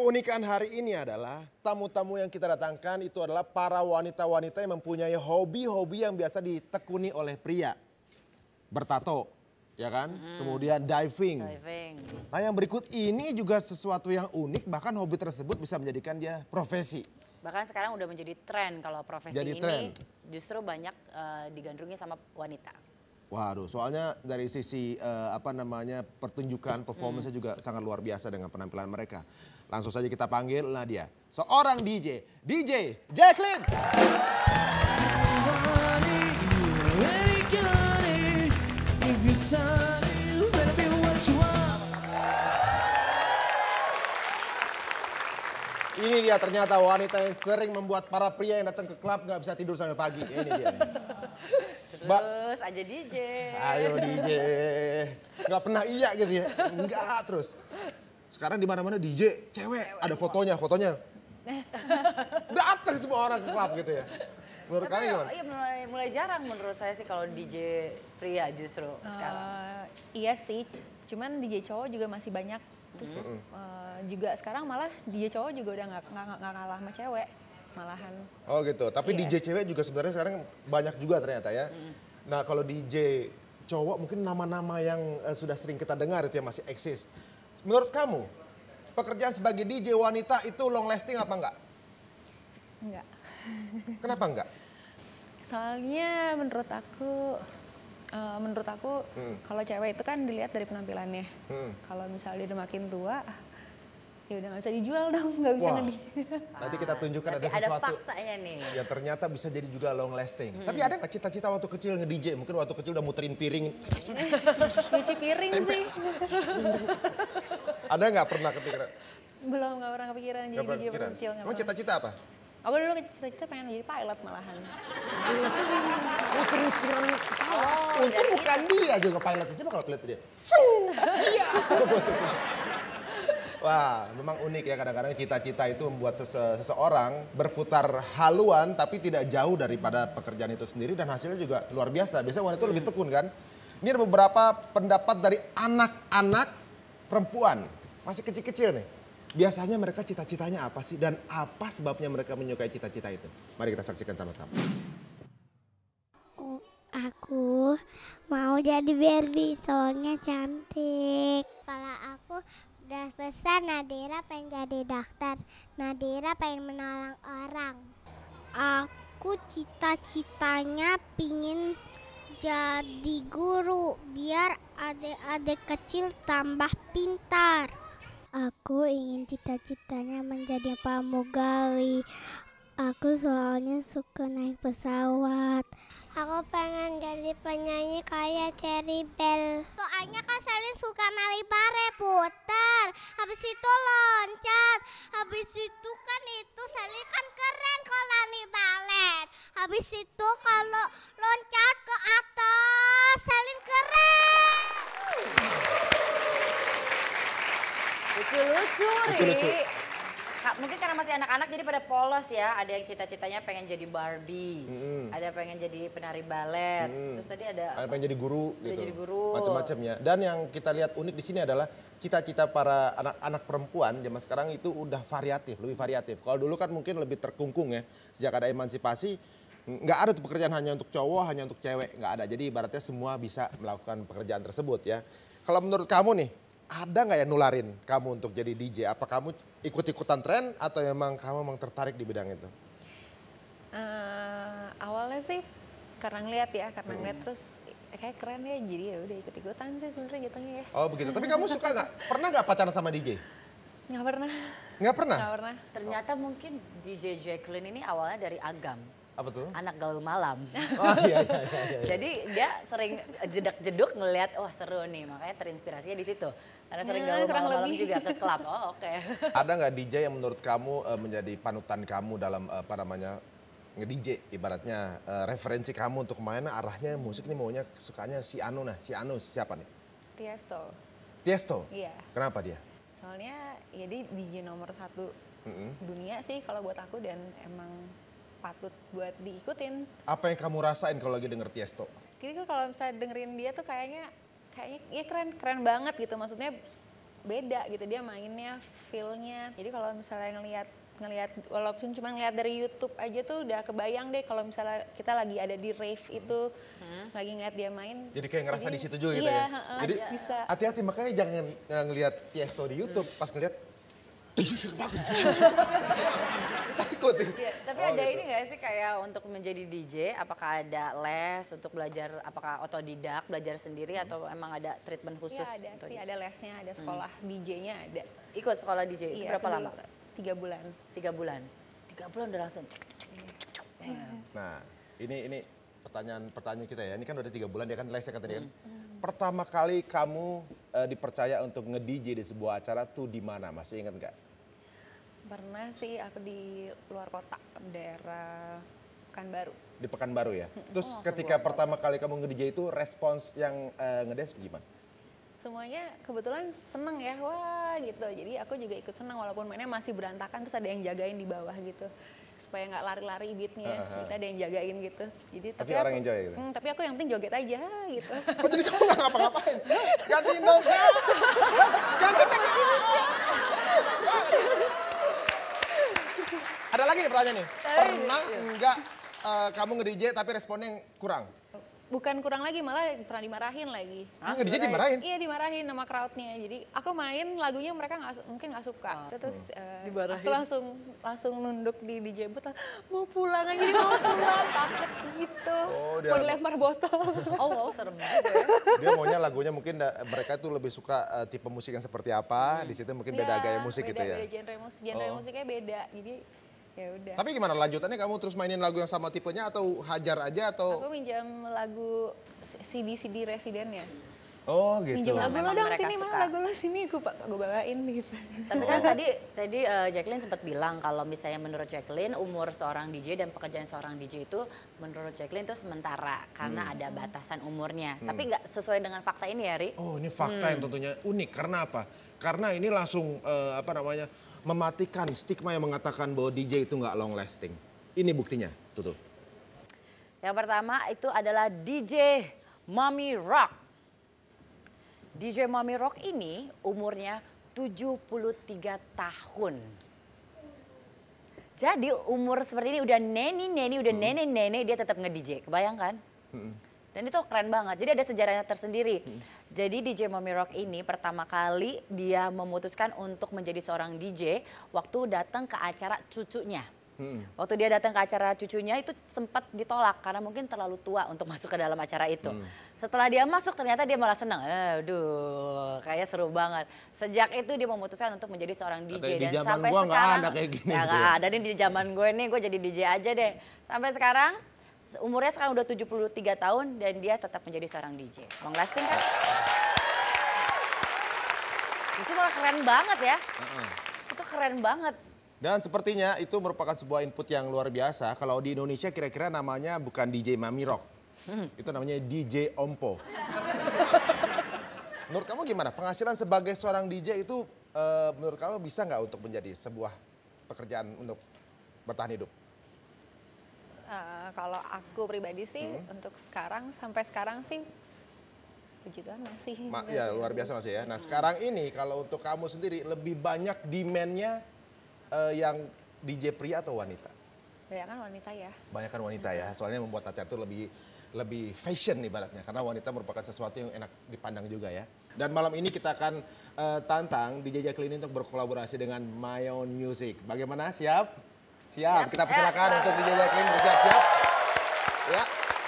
keunikan hari ini adalah tamu-tamu yang kita datangkan itu adalah para wanita-wanita yang mempunyai hobi-hobi yang biasa ditekuni oleh pria. Bertato, ya kan? Kemudian diving. Nah yang berikut ini juga sesuatu yang unik, bahkan hobi tersebut bisa menjadikan dia profesi. Bahkan sekarang udah menjadi tren kalau profesi Jadi ini tren. justru banyak digandrungi sama wanita. Waduh, soalnya dari sisi pertunjukan, performance juga sangat luar biasa dengan penampilan mereka. Langsung saja kita panggil Nadia, seorang DJ, DJ Jacqueline. Ini dia ternyata wanita yang sering membuat para pria yang datang ke klub nggak bisa tidur sampai pagi. Ini dia. Terus aja DJ. Ayo DJ. Nggak pernah iya gitu ya. Enggak terus. Sekarang di mana-mana DJ cewek. Ada fotonya. Datang semua orang ke klub gitu ya. Menurut kalian gimana? Iya mulai jarang menurut saya sih kalau DJ pria justru sekarang. Iya sih, cuman DJ cowok juga masih banyak. Terus juga sekarang malah DJ cowok juga udah nggak kalah sama cewek malahan. Oh gitu, tapi Iya. DJ cewek juga sebenarnya sekarang banyak juga ternyata ya. Nah kalau DJ cowok mungkin nama-nama yang sudah sering kita dengar itu yang masih eksis. Menurut kamu, pekerjaan sebagai DJ wanita itu long lasting apa enggak? Enggak. Kenapa enggak? Soalnya menurut aku kalau cewek itu kan dilihat dari penampilannya. Kalau misalnya dia udah makin tua, ya udah nggak bisa dijual dong, nggak bisa Wah. lebih. Nanti kita tunjukkan ada Berarti sesuatu faktanya nih. yang ternyata bisa jadi juga long lasting. Tapi ada nggak cita-cita waktu kecil nge-DJ? Mungkin waktu kecil udah muterin piring. Nyuci piring sih. Ada nggak pernah kepikiran? Belum, nggak pernah kepikiran jadi Nggak pernah DJ kepikiran? waktu kecil. Nggak Emang pernah. cita-cita apa? Aku dulu cita-cita pengen jadi pilot malahan. Oh terinspiran salah. Oh, Untung dari bukan dia juga pilotnya. Coba kalau lihat dia. Seng! Iya! Wah, memang unik ya kadang-kadang cita-cita itu membuat seseorang berputar haluan tapi tidak jauh daripada pekerjaan itu sendiri dan hasilnya juga luar biasa. Biasanya wanita itu lebih tekun kan. Ini ada beberapa pendapat dari anak-anak perempuan. Masih kecil-kecil nih. Biasanya mereka cita-citanya apa sih dan apa sebabnya mereka menyukai cita-cita itu? Mari kita saksikan sama-sama. Aku mau jadi Barbie soalnya cantik. Kalau aku udah besar, Nadira pengen jadi dokter. Nadira pengen menolong orang. Aku cita-citanya pingin jadi guru biar adik-adik kecil tambah pintar. Aku ingin cita-citanya menjadi pramugari. Aku soalnya suka naik pesawat. Aku pengen jadi penyanyi kayak Cherry Bell. Soalnya kan Selin suka nari bare putar. Habis itu loncat. Habis itu kan Selin kan keren kalau nari balet. Habis itu kalau loncat ke atas Selin keren. Lucu-lucu, Lucu-lucu. Ri. Mungkin karena masih anak-anak jadi pada polos ya. Ada yang cita-citanya pengen jadi Barbie. Ada pengen jadi penari balet. Terus tadi ada Pengen jadi guru gitu. jadi guru. Macam-macam ya. Dan yang kita lihat unik di sini adalah cita-cita para anak-anak perempuan zaman sekarang itu udah variatif, lebih variatif. Kalau dulu kan mungkin lebih terkungkung ya. Sejak ada emansipasi, nggak ada tuh pekerjaan hanya untuk cowok, hanya untuk cewek. Nggak ada. Jadi ibaratnya semua bisa melakukan pekerjaan tersebut ya. Kalau menurut kamu nih, ada nggak yang nularin kamu untuk jadi DJ? Apa kamu ikut-ikutan tren atau memang kamu tertarik di bidang itu? Awalnya sih karena ngeliat terus kayak keren ya, jadi ya udah ikut-ikutan sih sebenarnya jatuhnya ya. Oh begitu. Tapi kamu suka nggak? Pernah nggak pacaran sama DJ? Nggak pernah. Nggak pernah? Nggak pernah. Ternyata mungkin DJ Jacqueline ini awalnya dari Agam. Apa tuh? Anak gaul malam. Oh iya. Jadi dia sering jedak-jeduk ngelihat wah seru nih, makanya terinspirasinya di situ. Karena sering gaul kurang malam lebih. juga ke klub. Oh oke. Ada nggak DJ yang menurut kamu menjadi panutan kamu dalam nge-DJ ibaratnya referensi kamu untuk kemana arahnya musik nih maunya sukanya si Anu siapa nih? Tiesto. Iya. Kenapa dia? Soalnya ya dia DJ nomor 1 dunia sih kalau buat aku dan emang patut buat diikutin. Apa yang kamu rasain kalau lagi denger Tiesto? Jadi kalau misalnya dengerin dia tuh kayaknya ya keren banget gitu. Maksudnya beda gitu dia mainnya, feel-nya. Jadi kalau misalnya ngelihat walaupun cuma ngelihat dari YouTube aja tuh udah kebayang deh kalau misalnya kita lagi ada di rave itu lagi ngeliat dia main. Jadi kayak ngerasa di situ juga gitu iya, ya. Jadi bisa. hati-hati makanya jangan ngelihat Tiesto di YouTube pas ngelihat takut. Iya, tapi ada ini nggak sih kayak untuk menjadi DJ, apakah ada les untuk belajar, apakah otodidak, belajar sendiri atau emang ada treatment khusus? Iya ada sih, ada lesnya, ada sekolah DJ-nya ada. Ikut sekolah DJ, itu Iya, berapa lama? 3 bulan. 3 bulan. 3 bulan udah langsung cek. Nah, ini pertanyaan kita ya. Ini kan udah 3 bulan dia kan lesnya kan tadi kan. Pertama kali kamu dipercaya untuk nge-DJ di sebuah acara tuh di mana? Masih ingat nggak? Pernah sih aku di luar kota, daerah Pekanbaru. Di Pekanbaru ya. Terus ketika pertama kali kamu nge-DJ itu respons yang nge-dance gimana? Semuanya kebetulan seneng ya, wah gitu. Jadi aku juga ikut seneng walaupun mainnya masih berantakan terus ada yang jagain di bawah gitu. Supaya nggak lari-lari beatnya, kita ada yang jagain gitu. Jadi Tapi orang aku, enjoy gitu? Tapi aku yang penting joget aja gitu. Oh jadi kamu nggak ngapa-ngapain? Gantiin dong! Gantiin lagi! Ada lagi nih pertanyaan nih. Pernah enggak kamu nge-DJ tapi responnya yang kurang? Bukan kurang lagi, malah pernah dimarahin lagi. Nge-DJ dimarahin? Iya dimarahin sama crowdnya. Jadi aku main lagunya mereka mungkin nggak suka. Terus aku langsung nunduk di DJ booth, mau pulang aja, mau pulang, takut gitu. Mau dilempar botol. Oh serem juga ya. Dia maunya lagunya mungkin mereka tuh lebih suka tipe musik yang seperti apa. Di situ mungkin beda gaya musik gitu ya. Beda genre musiknya beda. Jadi ya udah. Tapi gimana lanjutannya kamu terus mainin lagu yang sama tipenya atau hajar aja atau? Aku minjam lagu CD Residennya. Oh gitu. Minjem lagu lo Memang dong mereka sini, suka. mah lagu lo sini, gue bawain gitu. Tapi kan tadi Jacqueline sempat bilang kalau misalnya menurut Jacqueline umur seorang DJ dan pekerjaan seorang DJ itu menurut Jacqueline itu sementara karena ada batasan umurnya. Tapi nggak sesuai dengan fakta ini ya, Ri? Oh ini fakta yang tentunya unik. Karena apa? Karena ini langsung mematikan stigma yang mengatakan bahwa DJ itu nggak long lasting. Ini buktinya, tuh. Yang pertama itu adalah DJ Mommy Rock. DJ Mommy Rock ini umurnya 73 tahun. Jadi umur seperti ini udah neni-neni, udah nenek-nenek dia tetap nge-DJ. Kebayangkan? Dan itu keren banget. Jadi ada sejarahnya tersendiri. Jadi DJ Mommy Rock ini pertama kali dia memutuskan untuk menjadi seorang DJ waktu datang ke acara cucunya. Waktu dia datang ke acara cucunya itu sempat ditolak karena mungkin terlalu tua untuk masuk ke dalam acara itu. Setelah dia masuk ternyata dia malah senang. Aduh, kayak seru banget. Sejak itu dia memutuskan untuk menjadi seorang DJ. Katanya, dan di zaman sampai gua nggak sekarang ada kayak gini. Ya gitu nggak ya. ada nih di zaman gue nih, gue jadi DJ aja deh. Sampai sekarang umurnya sekarang udah 73 tahun dan dia tetap menjadi seorang DJ. Long lasting kan? Itu malah keren banget ya. Itu keren banget. Dan sepertinya itu merupakan sebuah input yang luar biasa. Kalau di Indonesia kira-kira namanya bukan DJ Mommy Rock. Itu namanya DJ Ompo. Menurut kamu gimana? Penghasilan sebagai seorang DJ itu menurut kamu bisa nggak untuk menjadi sebuah pekerjaan untuk bertahan hidup? Kalau aku pribadi sih untuk sampai sekarang sih puji Tuhan masih. Ya luar biasa masih ya. Nah sekarang ini kalau untuk kamu sendiri lebih banyak demand-nya yang DJ pria atau wanita? Banyak kan wanita ya. Banyak kan wanita ya, soalnya membuat acara itu lebih fashion ibaratnya. Karena wanita merupakan sesuatu yang enak dipandang juga ya. Dan malam ini kita akan tantang DJ Jacqueline untuk berkolaborasi dengan My Own Music. Bagaimana? Siap? Siap. Kita persilakan untuk DJ Jacqueline bersiap-siap. Ya.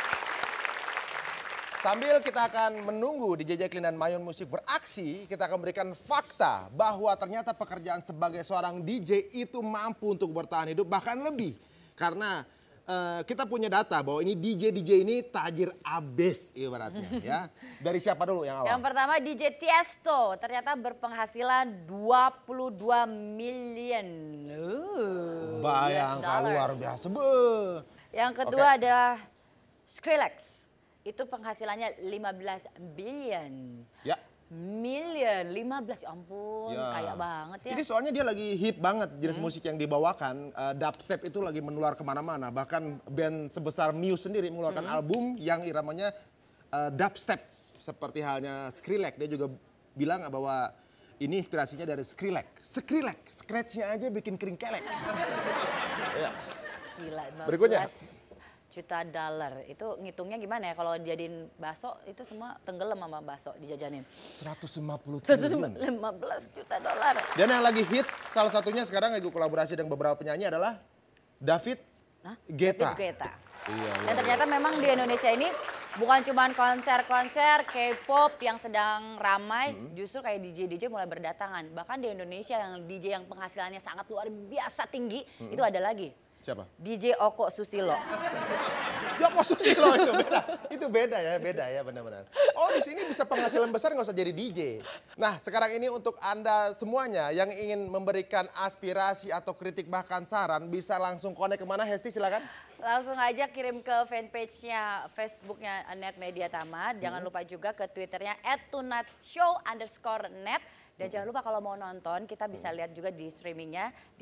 Sambil kita akan menunggu DJ Jacqueline dan My Own Music beraksi, kita akan berikan fakta bahwa ternyata pekerjaan sebagai seorang DJ itu mampu untuk bertahan hidup bahkan lebih. Karena kita punya data bahwa ini DJ ini tajir abis ibaratnya ya. Dari siapa dulu yang awal? Yang pertama DJ Tiesto ternyata berpenghasilan 22 million. Bayangkan luar biasa. Yang kedua adalah Skrillex. Itu penghasilannya 15 billion. Ya. Million, 15, ya ampun, kaya banget ya. Ini soalnya dia lagi hip banget jenis musik yang dibawakan. Dubstep itu lagi menular kemana-mana. Bahkan band sebesar Muse sendiri mengeluarkan album yang iramanya dubstep. Seperti halnya Skrillex, dia juga bilang bahwa Ini inspirasinya dari Skrillex. Scratch-nya aja bikin kering kelek. Ya. Gila, 15 Berikutnya. juta dolar. Itu ngitungnya gimana ya? Kalau jadiin bakso itu semua tenggelam sama bakso dijajanin. 150 triliun. 15 juta dolar. Dan yang lagi hits salah satunya sekarang lagi kolaborasi dengan beberapa penyanyi adalah David Guetta. David Guetta. Iya, Dan ternyata memang di Indonesia ini bukan cuma konser-konser K-pop yang sedang ramai, justru kayak DJ mulai berdatangan. Bahkan di Indonesia yang DJ yang penghasilannya sangat luar biasa tinggi, itu ada lagi. Siapa? DJ Oko Susilo. Joko Susilo itu beda ya benar-benar. Oh di sini bisa penghasilan besar nggak usah jadi DJ. Nah sekarang ini untuk Anda semuanya yang ingin memberikan aspirasi atau kritik bahkan saran bisa langsung connect kemana Hesti silakan. Langsung aja kirim ke fanpage-nya Facebooknya Net Media Tama. Jangan lupa juga ke Twitternya @tunatShow_net. Dan jangan lupa kalau mau nonton kita bisa lihat juga di streamingnya di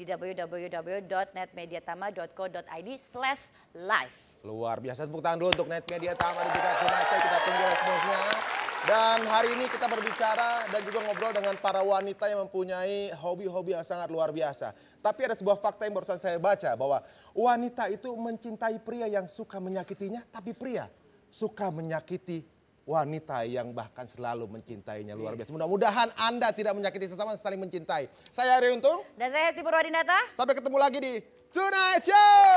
www.netmediatama.co.id/live. Luar biasa, tepuk tangan dulu untuk Net Media Tama dan juga Tunasya, kita tunggu responsnya. Dan hari ini kita berbicara dan juga ngobrol dengan para wanita yang mempunyai hobi-hobi yang sangat luar biasa. Tapi ada sebuah fakta yang barusan saya baca bahwa wanita itu mencintai pria yang suka menyakitinya, tapi pria suka menyakiti wanita yang bahkan selalu mencintainya. Luar biasa. Mudah-mudahan Anda tidak menyakiti sesama, saling mencintai. Saya Ari Untung. Dan saya Hesti Purwadinata. Sampai ketemu lagi di Tonight Show.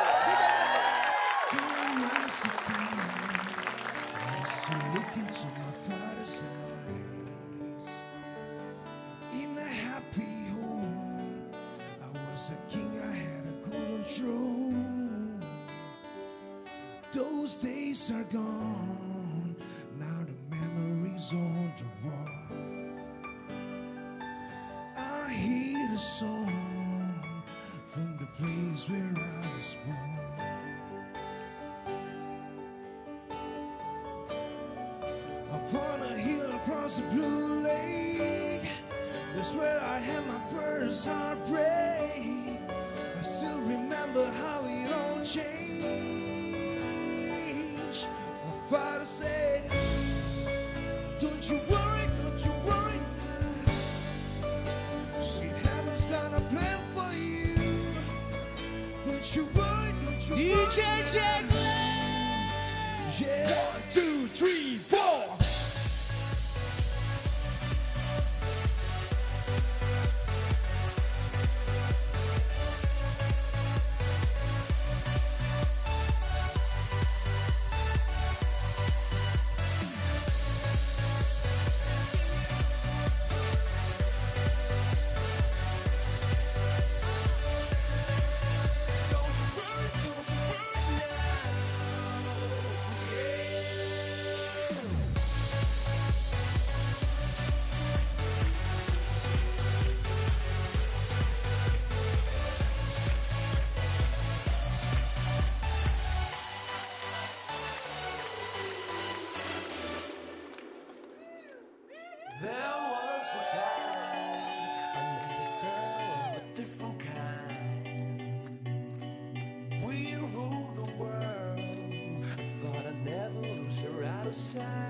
Those days are gone. Now the memories on the wall. I hear the song from the place where I was born. Upon a hill across the blue lake, that's where I had my first heartbreak. I still remember how it all changed. My father said, don't you worry now. See, heaven's got a plan for you. Don't you worry, DJ Jack Lang. Yeah. 1, 2, 3, 4. There was a time I met a girl of a different kind. We ruled the world. I thought I'd never lose her out of sight.